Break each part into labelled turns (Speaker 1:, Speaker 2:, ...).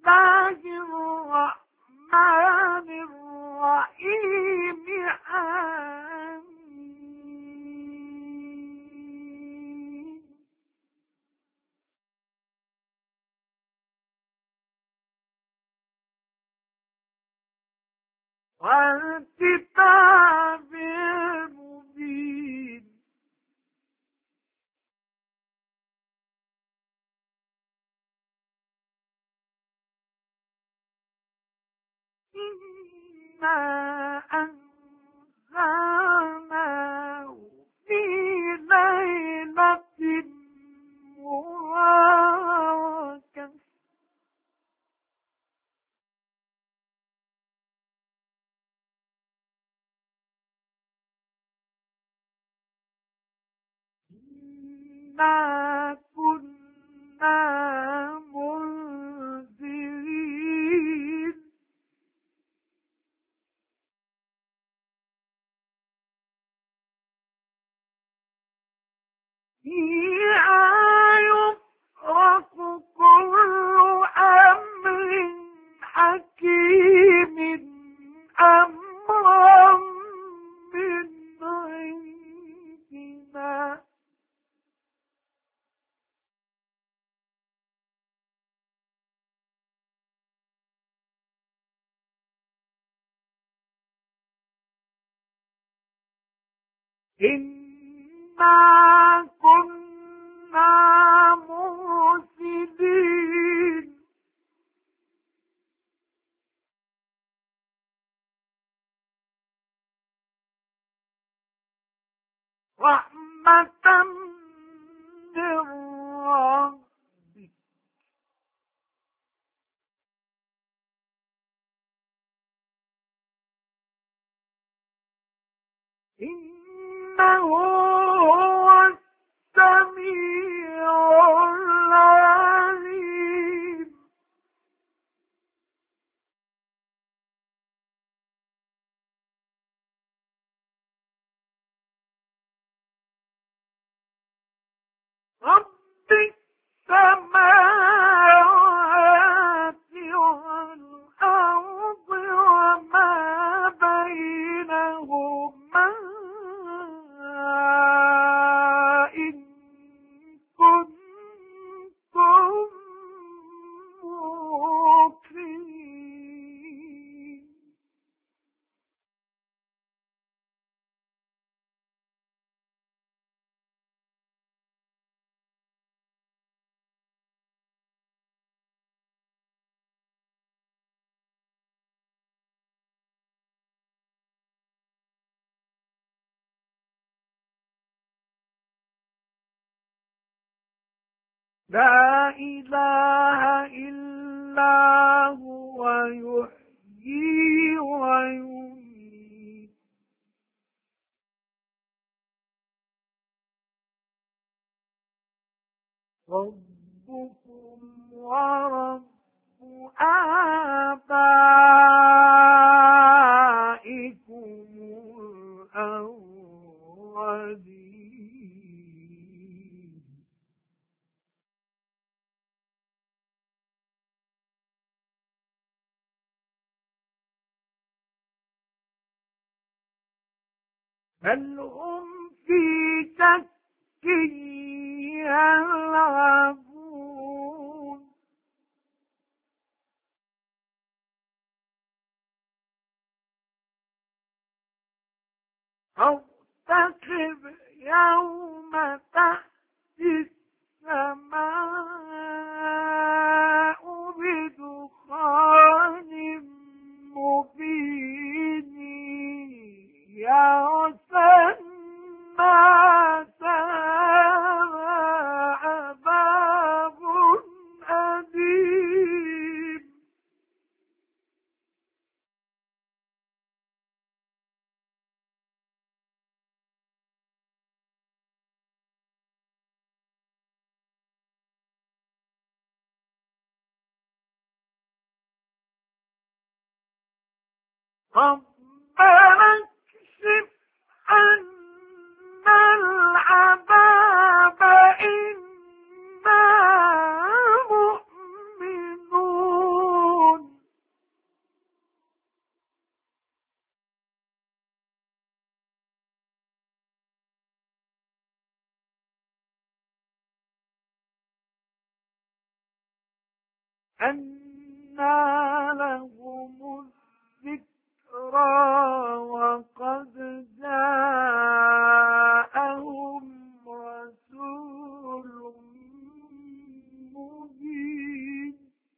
Speaker 1: الله الرحمن الرحيم آمين. والكتاب المبين إنا أنزلناه في ليلة مباركة إنا كنا منذرين فيها يفرق كل أمر حكيم أمرا من عندنا إنا كنا مرسلين رحمة من ربك إنه هو السميع العليم رب السماوات والأرض وما بينهما إن كنتم موقنين لا إله إلا هو يحيي ويميت ربكم ورب آبائكم الأولين بل هم في شك يلعبون فارتقب يوم تأتي السماء بدخان مبين يغشى الناس عذاب أليم ربنا اكشف عنا العذاب إنا مؤمنون أنى لهم الذكرى وقد جاءهم رسول مبين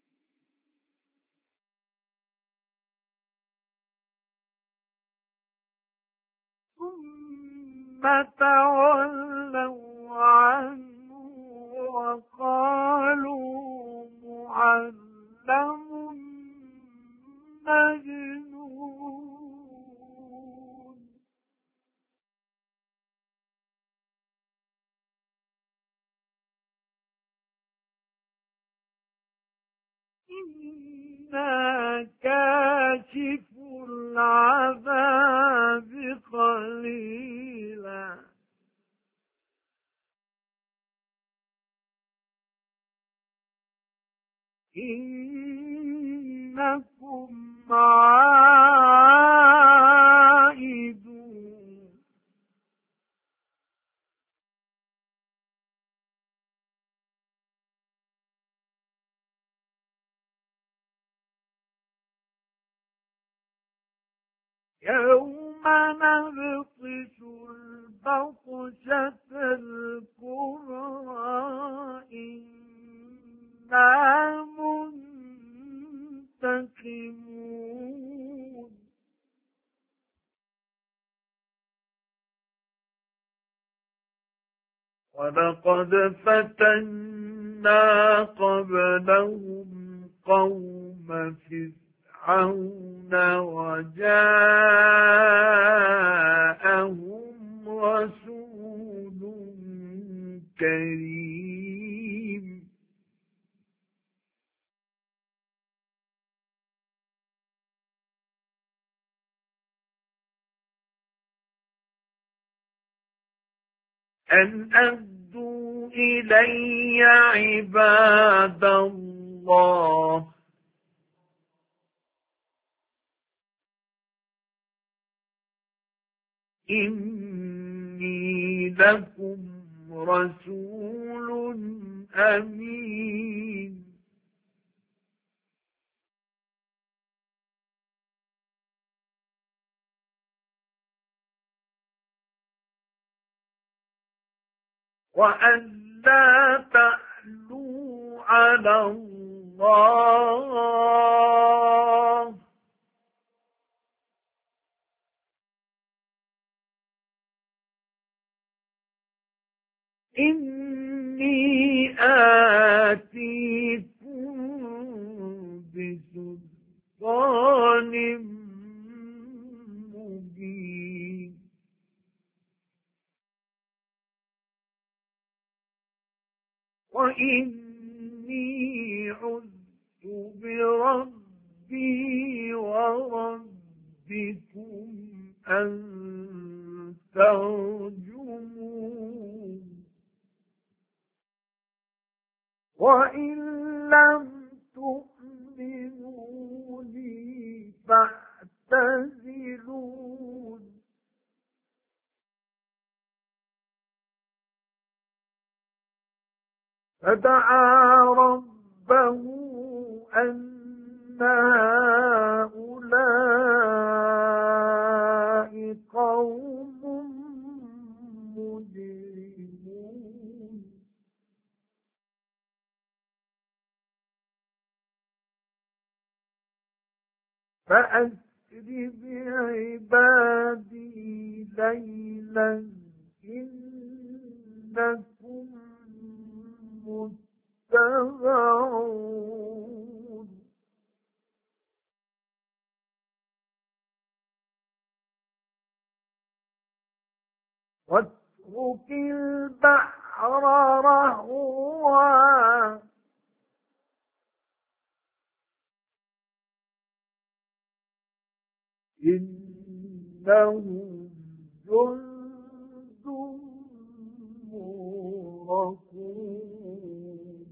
Speaker 1: ثم تولوا عنه وقالوا معلم مجنون إنا كاشف العذاب قليلا إنكم عائدون يوم نبطش البطشة الكبرى إنا منتقمون ولقد فتنا قبلهم قوم فرعون وجاءهم رسول كريم أن أدوا إلي عباد الله إني لكم رسول أمين وأن لا تعلوا على الله إني آتيكم بسلطان مبين وإني عذت بربي وربكم أن ترجمون وإن لم تؤمنوا لي فاعتزلون فدعا ربه أن هؤلاء قوم مجرمون فأسر بعبادي ليلا إنكم متبعون واترك البحر رهوا إنهم جند مغرقون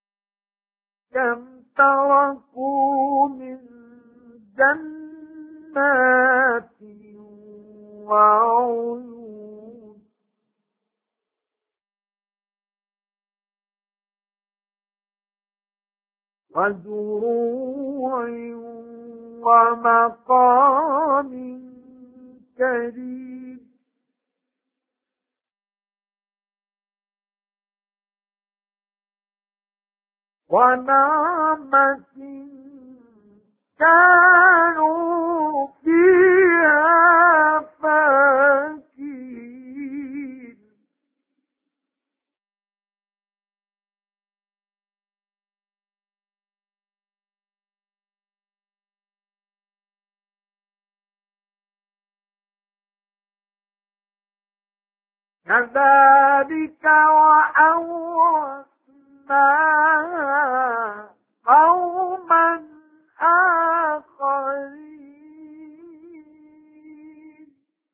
Speaker 1: كم تركوا من جنات جنات وعيون وزروع ومقام كريم ونعمة كانوا فيها فاكهين كذلك وأورثناها قوما آخرين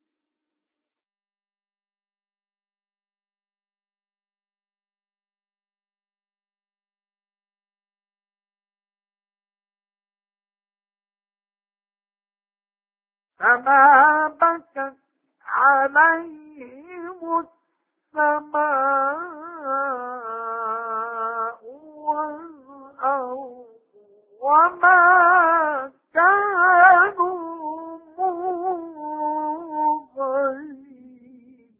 Speaker 1: فما بكت عليهم السماء والأرض وما كانوا منظرين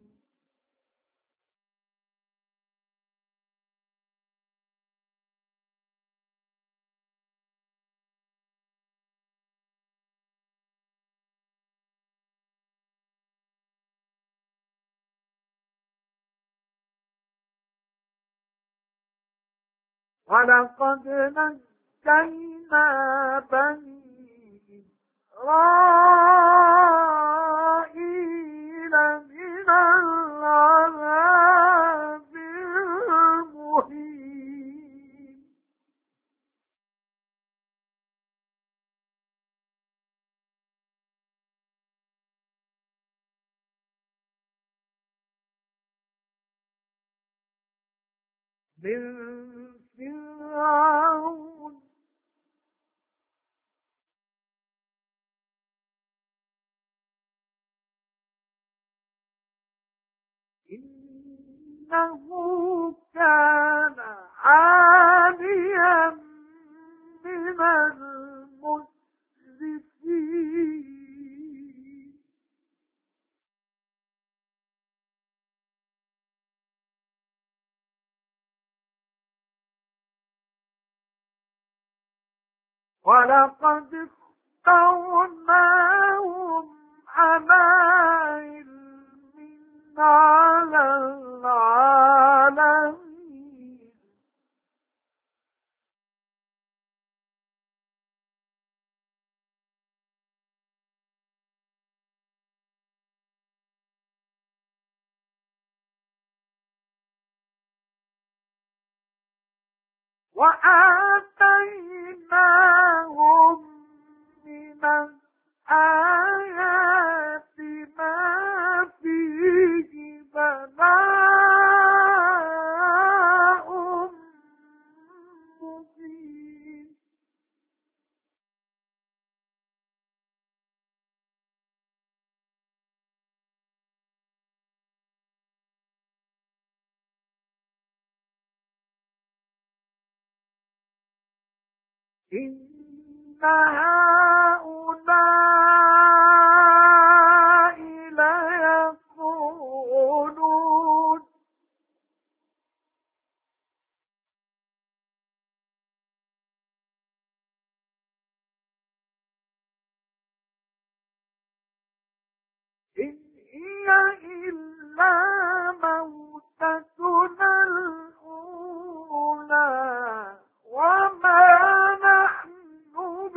Speaker 1: ولقد نجينا بني إسرائيل من العذاب المهين من فرعون إنه كان عاليا من المسرفين ولقد اخترناهم على علم على العالمين وآتيناهم من الآيات ما فيه بلاء مبين إن هؤلاء ليقولون إن هي إلا موتتنا الأولى وما نحن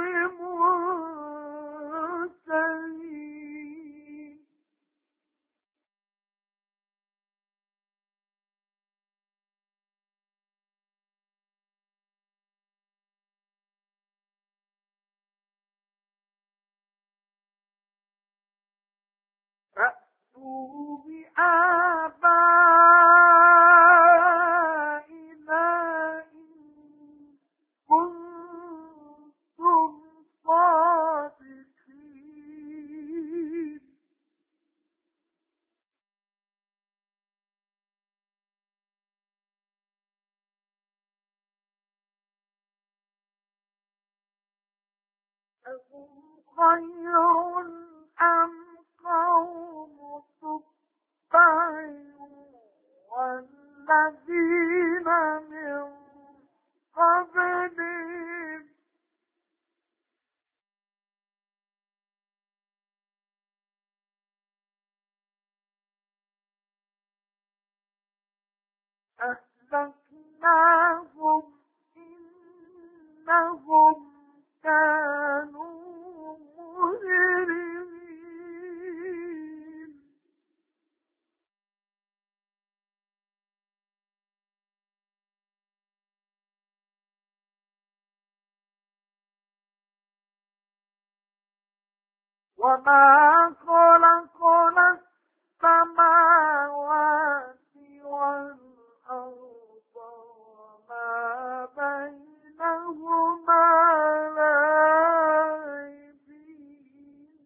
Speaker 1: بمنشرين فأتوا بآبائنا إن كنتم صادقين أهم خير أم قوم تبع والذين من قبلهم أهلكناهم إنهم كانوا مجرمين وما خلقنا السماوات والأرض وما بينهما لاعبين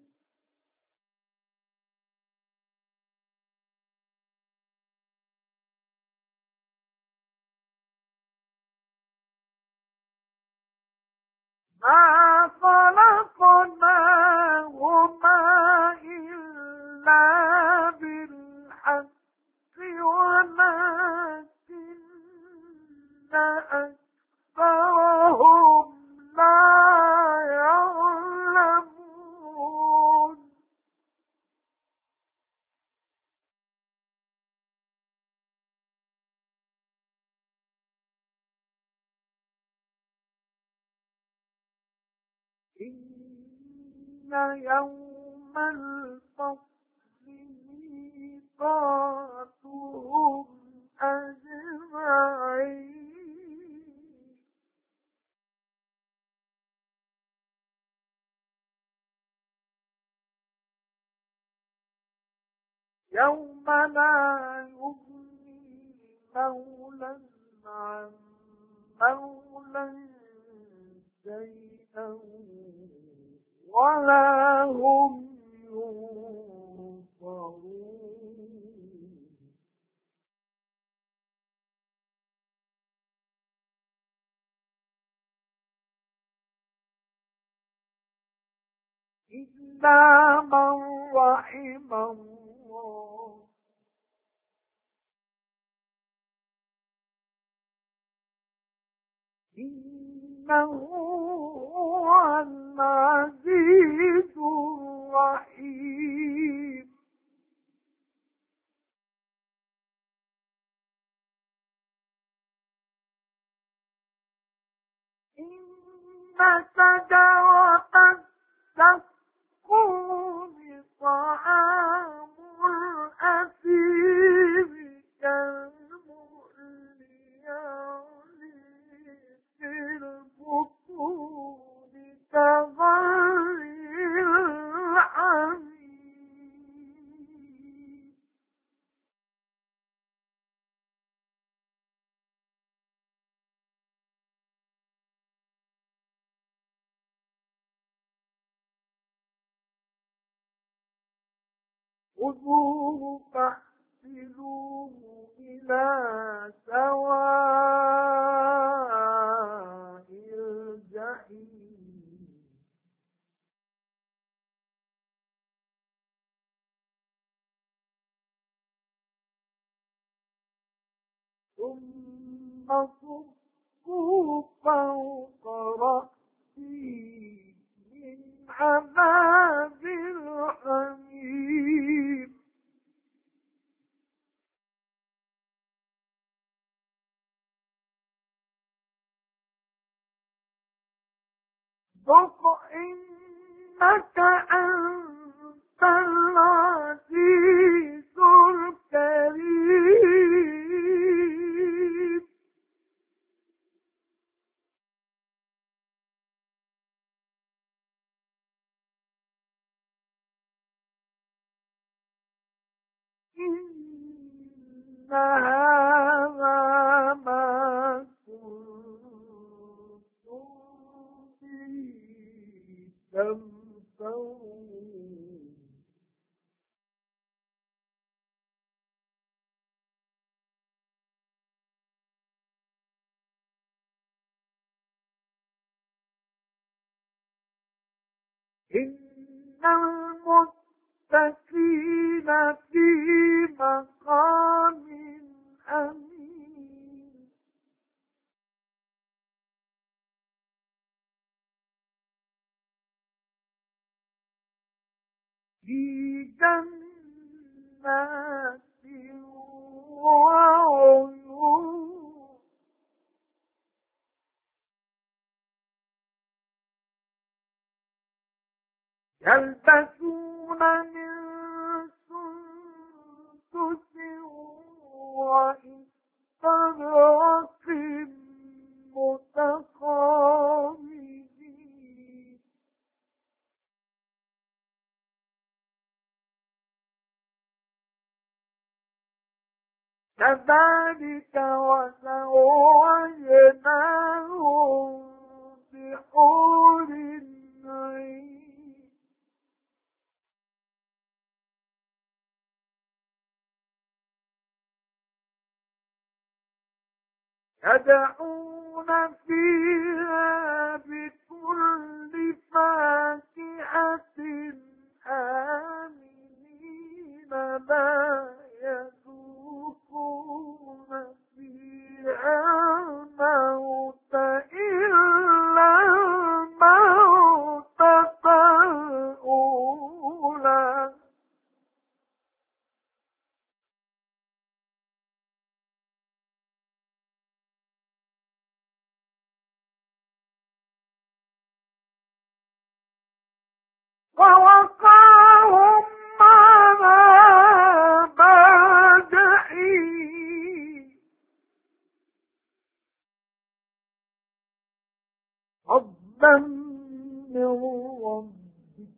Speaker 1: ما خلقناهما إلا بالحق ولكن أكثرهم لا يعلمون إن يوم الفصل ميقاتهم أجمعين يوم لا يغني مولى عن مولى شيئا ولا هم ينصرون إلا من رحم الله إنه هو العزيز الرحيم إن شجرة الزقوم طعام الأثيم كالمهل يغلي في البطون كغلي الحميم خذوه فاحملوه إلى سواء الجحيم ثم صبوا فوق رأسه من عذاب الحميم ذق إنك أنت العزيز الكريم إن هذا ما كنتم به تمترون إن المتقين في مقام أمين في جنات وعيون يلبسون من سندس وإستبرق متقابلين كذلك وزوجناهم بحور عين يدعون فيها بكل فاكهة آمنين لا يذوقون فيها الموت إلا الموتة الأولى ووقاهم عذاب الجحيم فضلا من ربك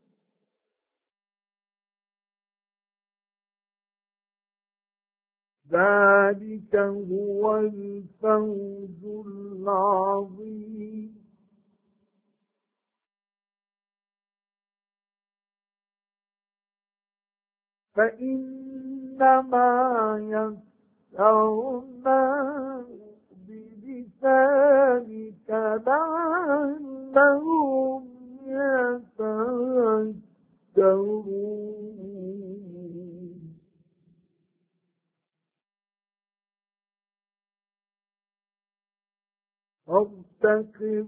Speaker 1: ذلك هو الفوز العظيم فإنما يسرناه بلسانك لعلهم يتذكرون فارتقب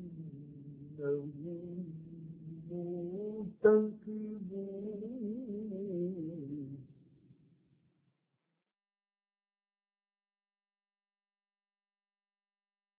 Speaker 1: إنهم مرتقبون